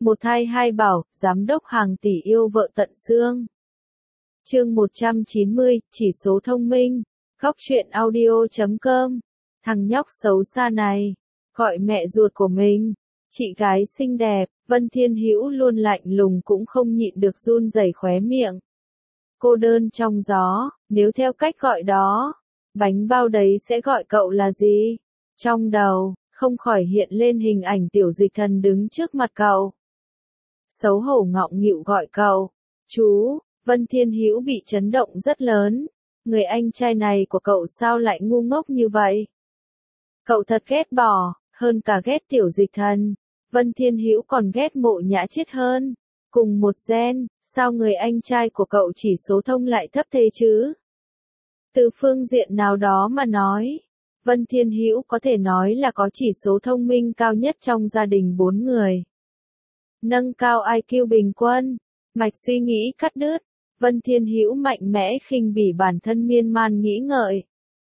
Một thai hai bảo, giám đốc hàng tỷ yêu vợ tận xương. Chương 190, chỉ số thông minh. Góc truyện audio.com. Thằng nhóc xấu xa này, gọi mẹ ruột của mình, chị gái xinh đẹp, Vân Thiên Hữu luôn lạnh lùng cũng không nhịn được run rẩy khóe miệng. Cô đơn trong gió, nếu theo cách gọi đó, bánh bao đấy sẽ gọi cậu là gì? Trong đầu, không khỏi hiện lên hình ảnh Tiểu Dịch Thần đứng trước mặt cậu. Xấu hổ ngọng nghịu gọi cậu, chú. Vân Thiên Hữu bị chấn động rất lớn. Người anh trai này của cậu sao lại ngu ngốc như vậy? Cậu thật ghét bỏ, hơn cả ghét Tiểu Dịch Thần. Vân Thiên Hữu còn ghét Mộ Nhã Chiết hơn. Cùng một gen, sao người anh trai của cậu chỉ số thông lại thấp thế chứ? Từ phương diện nào đó mà nói, Vân Thiên Hữu có thể nói là có chỉ số thông minh cao nhất trong gia đình 4 người. Nâng cao IQ bình quân, mạch suy nghĩ cắt đứt, Vân Thiên Hữu mạnh mẽ khinh bỉ bản thân miên man nghĩ ngợi.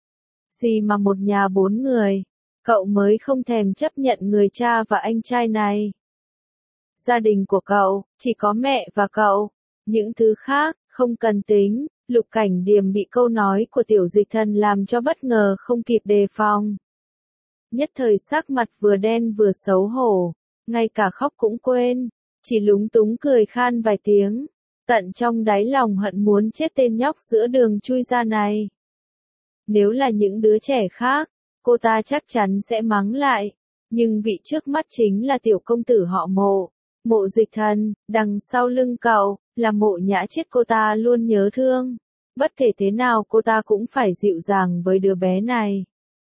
Gì mà một nhà 4 người, cậu mới không thèm chấp nhận người cha và anh trai này. Gia đình của cậu, chỉ có mẹ và cậu, những thứ khác, không cần tính. Lục Cảnh Điềm bị câu nói của Tiểu Dịch Thần làm cho bất ngờ không kịp đề phòng. Nhất thời sắc mặt vừa đen vừa xấu hổ, ngay cả khóc cũng quên, chỉ lúng túng cười khan vài tiếng, tận trong đáy lòng hận muốn chết tên nhóc giữa đường chui ra này. Nếu là những đứa trẻ khác, cô ta chắc chắn sẽ mắng lại, nhưng vị trước mắt chính là tiểu công tử họ Mộ, Mộ Dịch Thần, đằng sau lưng cậu, là Mộ Nhã Chiết cô ta luôn nhớ thương. Bất kể thế nào cô ta cũng phải dịu dàng với đứa bé này.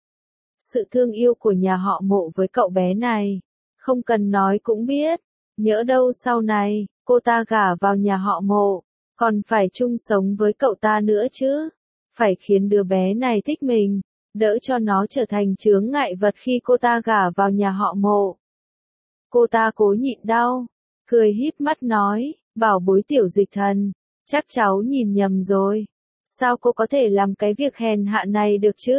Sự thương yêu của nhà họ Mộ với cậu bé này, không cần nói cũng biết, nhỡ đâu sau này, cô ta gả vào nhà họ Mộ, còn phải chung sống với cậu ta nữa chứ. Phải khiến đứa bé này thích mình, đỡ cho nó trở thành chướng ngại vật khi cô ta gả vào nhà họ Mộ. Cô ta cố nhịn đau, cười híp mắt nói, bảo bối Tiểu Dịch Thần, chắc cháu nhìn nhầm rồi. Sao cô có thể làm cái việc hèn hạ này được chứ?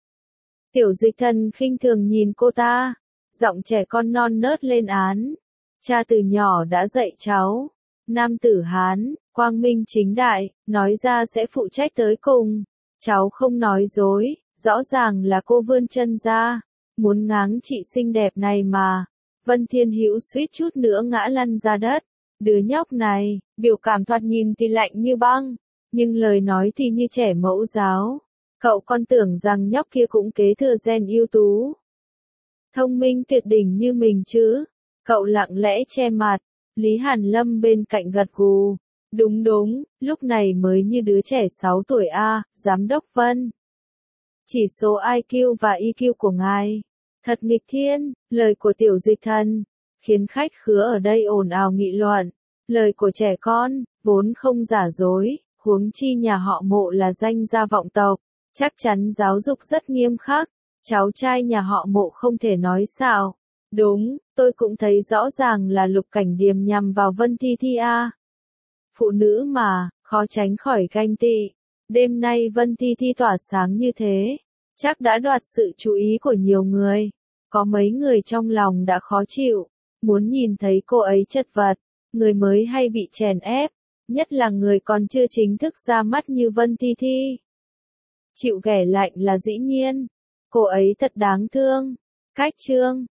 Tiểu Dịch Thần khinh thường nhìn cô ta, giọng trẻ con non nớt lên án. Cha từ nhỏ đã dạy cháu, nam tử Hán, quang minh chính đại, nói ra sẽ phụ trách tới cùng. Cháu không nói dối, rõ ràng là cô vươn chân ra, muốn ngáng chị xinh đẹp này mà. Vân Thiên Hữu suýt chút nữa ngã lăn ra đất. Đứa nhóc này, biểu cảm thoạt nhìn thì lạnh như băng, nhưng lời nói thì như trẻ mẫu giáo. Cậu còn tưởng rằng nhóc kia cũng kế thừa gen ưu tú, thông minh tuyệt đỉnh như mình chứ. Cậu lặng lẽ che mặt. Lý Hàn Lâm bên cạnh gật gù. Đúng đúng, lúc này mới như đứa trẻ 6 tuổi a, giám đốc Vân. Chỉ số IQ và EQ của ngài thật nghịch thiên. Lời của Tiểu Dịch Thần khiến khách khứa ở đây ồn ào nghị luận. Lời của trẻ con vốn không giả dối, huống chi nhà họ Mộ là danh gia vọng tộc, chắc chắn giáo dục rất nghiêm khắc. Cháu trai nhà họ Mộ không thể nói xạo. Đúng, tôi cũng thấy rõ ràng là Lục Cảnh Điềm nhằm vào Vân Thi Thi a. Phụ nữ mà, khó tránh khỏi ganh tị. Đêm nay Vân Thi Thi tỏa sáng như thế, chắc đã đoạt sự chú ý của nhiều người. Có mấy người trong lòng đã khó chịu, muốn nhìn thấy cô ấy chật vật. Người mới hay bị chèn ép, nhất là người còn chưa chính thức ra mắt như Vân Thi Thi. Chịu ghẻ lạnh là dĩ nhiên, cô ấy thật đáng thương. Cách chương